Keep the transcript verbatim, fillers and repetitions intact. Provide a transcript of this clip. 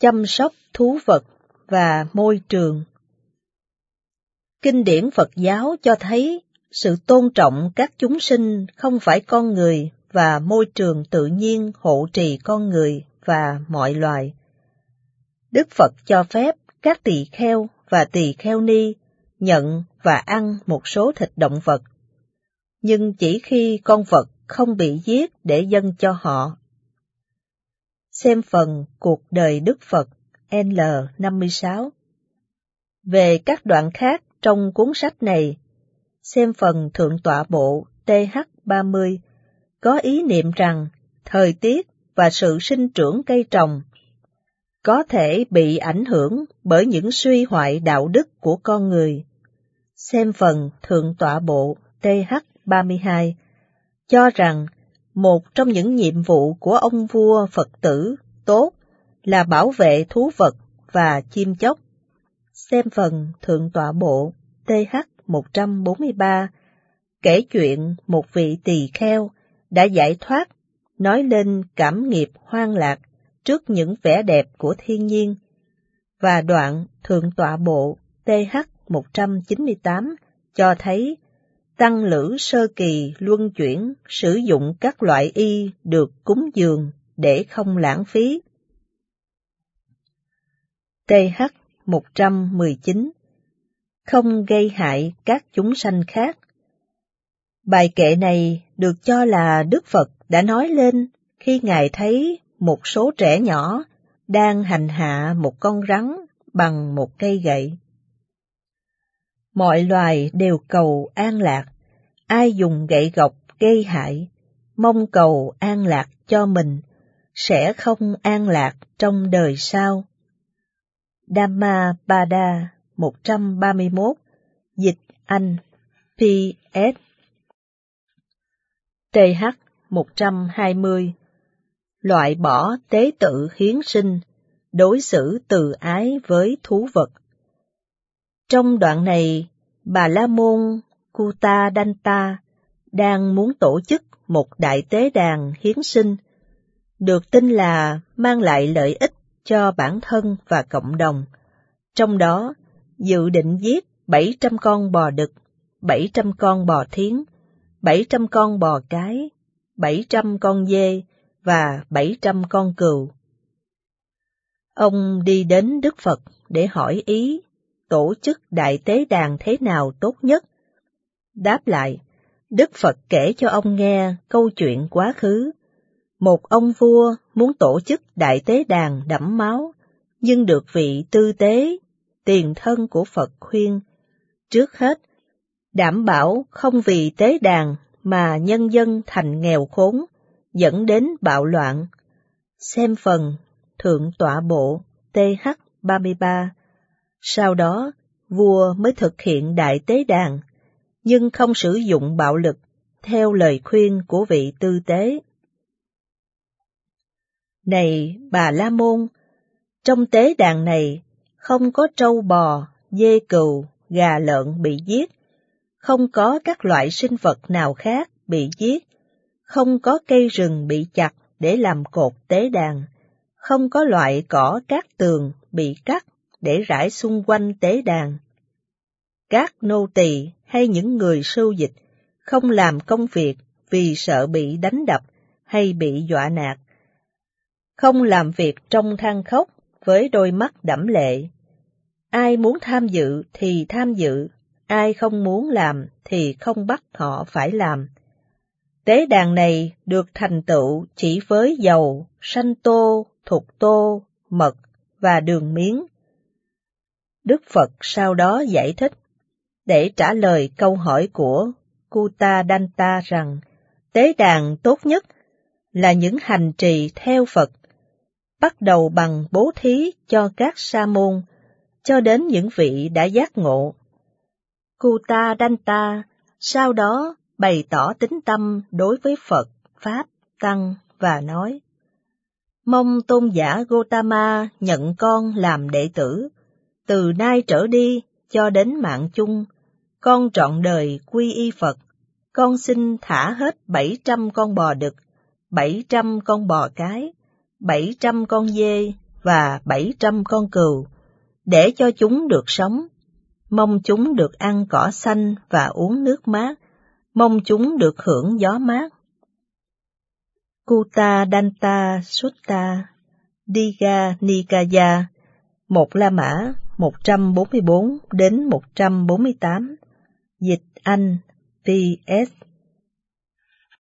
chăm sóc thú vật và môi trường. Kinh điển Phật giáo cho thấy sự tôn trọng các chúng sinh không phải con người và môi trường tự nhiên hộ trì con người và mọi loài. Đức Phật cho phép các tỳ kheo và tỳ kheo ni nhận và ăn một số thịt động vật, nhưng chỉ khi con vật không bị giết để dâng cho họ. Xem phần Cuộc đời Đức Phật N năm mươi sáu. Về các đoạn khác trong cuốn sách này, xem phần Thượng tọa bộ T H ba mươi, có ý niệm rằng thời tiết và sự sinh trưởng cây trồng có thể bị ảnh hưởng bởi những suy hoại đạo đức của con người. Xem phần Thượng tọa bộ T H ba mươi hai, cho rằng một trong những nhiệm vụ của ông vua Phật tử tốt là bảo vệ thú vật và chim chóc. Xem phần Thượng tọa bộ T H một trăm bốn mươi ba, kể chuyện một vị tỳ kheo đã giải thoát, nói lên cảm nghiệp hoang lạc trước những vẻ đẹp của thiên nhiên, và đoạn Thượng tọa bộ T H một trăm chín mươi tám cho thấy tăng lữ sơ kỳ luân chuyển sử dụng các loại y được cúng dường để không lãng phí. T H một trăm mười chín, không gây hại các chúng sanh khác. Bài kệ này được cho là Đức Phật đã nói lên khi Ngài thấy một số trẻ nhỏ đang hành hạ một con rắn bằng một cây gậy. Mọi loài đều cầu an lạc, ai dùng gậy gộc gây hại, mong cầu an lạc cho mình, sẽ không an lạc trong đời sau. Dhammapada một trăm ba mươi mốt, dịch Anh, P S. T H một trăm hai mươi, loại bỏ tế tự hiến sinh, đối xử từ ái với thú vật. Trong đoạn này, Bà La Môn Kutadanta đang muốn tổ chức một đại tế đàn hiến sinh, được tin là mang lại lợi ích cho bản thân và cộng đồng. Trong đó, dự định giết bảy trăm con bò đực, bảy trăm con bò thiến, bảy trăm con bò cái, bảy trăm con dê và bảy trăm con cừu. Ông đi đến Đức Phật để hỏi ý tổ chức đại tế đàn thế nào tốt nhất. Đáp lại, Đức Phật kể cho ông nghe câu chuyện quá khứ. Một ông vua muốn tổ chức đại tế đàn đẫm máu, nhưng được vị tư tế, tiền thân của Phật khuyên, trước hết, đảm bảo không vì tế đàn mà nhân dân thành nghèo khốn, dẫn đến bạo loạn. Xem phần Thượng tọa bộ T H ba mươi ba. Sau đó, vua mới thực hiện đại tế đàn, nhưng không sử dụng bạo lực, theo lời khuyên của vị tư tế. Này Bà La Môn, trong tế đàn này không có trâu bò, dê cừu, gà lợn bị giết, không có các loại sinh vật nào khác bị giết, không có cây rừng bị chặt để làm cột tế đàn, không có loại cỏ cát tường bị cắt để rải xung quanh tế đàn. Các nô tỳ hay những người sưu dịch không làm công việc vì sợ bị đánh đập hay bị dọa nạt, không làm việc trong than khóc với đôi mắt đẫm lệ. Ai muốn tham dự thì tham dự, ai không muốn làm thì không bắt họ phải làm. Tế đàn này được thành tựu chỉ với dầu, sanh tô, thục tô, mật và đường miếng. Đức Phật sau đó giải thích, để trả lời câu hỏi của Kutadanta rằng tế đàn tốt nhất là những hành trì theo Phật, bắt đầu bằng bố thí cho các sa môn, cho đến những vị đã giác ngộ. Kutadanta sau đó bày tỏ tín tâm đối với Phật, Pháp, Tăng và nói, mong tôn giả Gotama nhận con làm đệ tử, từ nay trở đi cho đến mạng chung, con trọn đời quy y Phật, con xin thả hết bảy trăm con bò đực, bảy trăm con bò cái, bảy trăm con dê và bảy trăm con cừu, để cho chúng được sống, mong chúng được ăn cỏ xanh và uống nước mát, mong chúng được hưởng gió mát. Kutta Danta Sutta Digha Nikaya, một La Mã một trăm bốn mươi bốn đến một trăm bốn mươi tám, dịch Anh P S